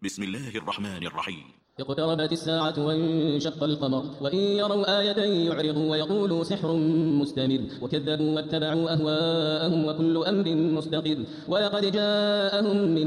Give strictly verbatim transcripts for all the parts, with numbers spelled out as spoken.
بسم الله الرحمن الرحيم. اقتربت الساعة وانشق القمر وإن يروا آية يعرضوا ويقولوا سحر مستمر وكذبوا واتبعوا أهواءهم وكل أمر مستقر ولقد جاءهم من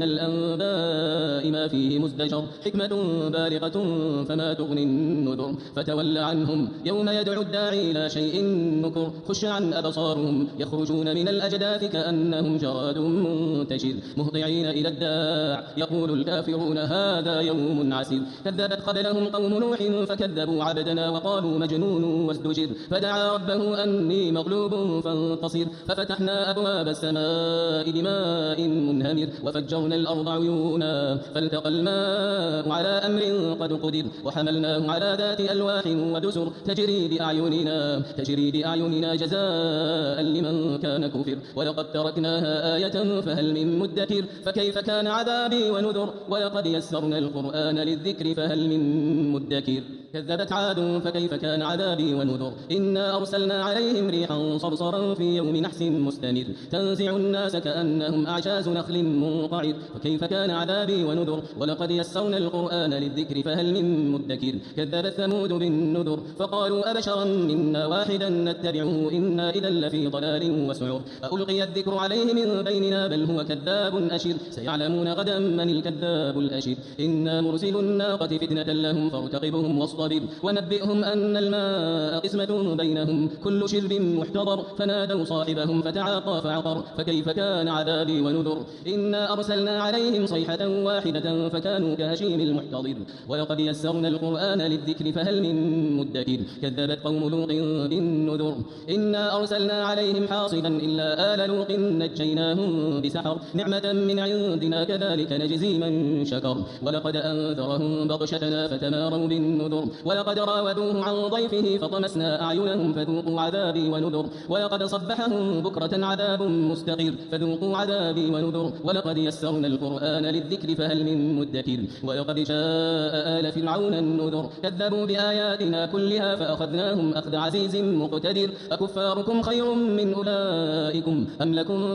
الأنباء ما فيه مزدجر حكمة بالغة فما تغني النذر فتول عنهم يوم يدعو الداعي إلى شيء نكر خش عن أبصارهم يخرجون من الأجداث كأنهم جراد منتشر مهطعين إلى الداع يقول الكافرون هذا يوم عسير كذبت قبلهم قوم نوح فكذبوا عبدنا وقالوا مجنون وازدجر فدعا ربه أني مغلوب فانتصر ففتحنا أبواب السماء بماء منهمر وفجرنا الأرض عيونا فالتقى الماء على أمر قد قدر وحملناه على ذات ألواح ودسر تجري بأعيننا تجري بأعيننا جزاء لمن كان كفر ولقد تركناها آية فهل من مدكر فكيف كان عذابي ونذر ولقد يسرنا القرآن للذكر فهل من مدكر كذبت عاد فكيف كان عذابي ونذر إنا أرسلنا عليهم ريحا صرصرا في يوم نحس مستمر تنزع الناس كأنهم أعجاز نخل منقعر فكيف كان عذابي ونذر ولقد يسرنا القرآن للذكر فهل من مدكر كذبت ثمود بالنذر فقالوا أبشرا منا واحدا نتبعه إنا إذا لفي ضلال وسعر ألقي الذكر عليه من بيننا بل هو كذاب أشر سيعلمون غدا من الكذاب الأشر إنا مرسل الناقة فتنة لهم فارتقبهم واصطبر ونبئهم أن الماء قسمة بينهم كل شرب محتضر فنادوا صاحبهم فتعاطى فعقر فكيف كان عذابي ونذر إنا أرسلنا عليهم صيحة واحدة فكانوا كهشيم المحتضر ولقد يسرنا القرآن للذكر فهل من مدكر كذبت قوم لوط بالنذر إنا أرسلنا عليهم حاصبا إلا آل لوط نجيناهم بسحر نعمة من عندنا كذلك نجزي من شكر ولقد أنذرهم بطشتنا فتماروا بالنذر ولقد راودوه عن ضيفه فطمسنا أعينهم فذوقوا عذابي ونذر ولقد صبحهم بكرة عذاب مستقر فذوقوا عذابي ونذر ولقد يسرنا القرآن للذكر فهل من مدكر ولقد جاء آل فرعون النذر كذبوا بآياتنا كلها فأخذناهم أخذ عزيز مقتدر أكفاركم خير من أولئكم أم لكم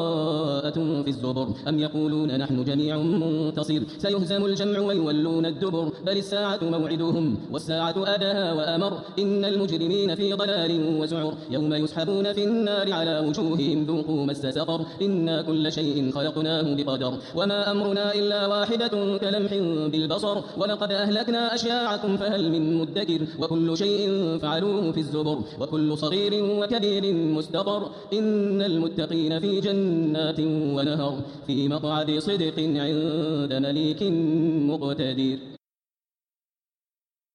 براءة في الزبر أم يقولون نحن جميع منتصر سيهزم الجمع ويولون الدبر بل الساعة موعدهم والساعة أداها وأمر إن المجرمين في ضلال وسعر يوم يسحبون في النار على وجوههم ذوقوا مس سقر إنا كل شيء خلقناه بقدر وما أمرنا إلا واحدة كلمح بالبصر ولقد أهلكنا أشياعكم فهل من مدكر وكل شيء فعلوه في الزبر وكل صغير وكبير مستقر إن المتقين في جنات ونهر في مقعد صدق عند مليك مقتدر.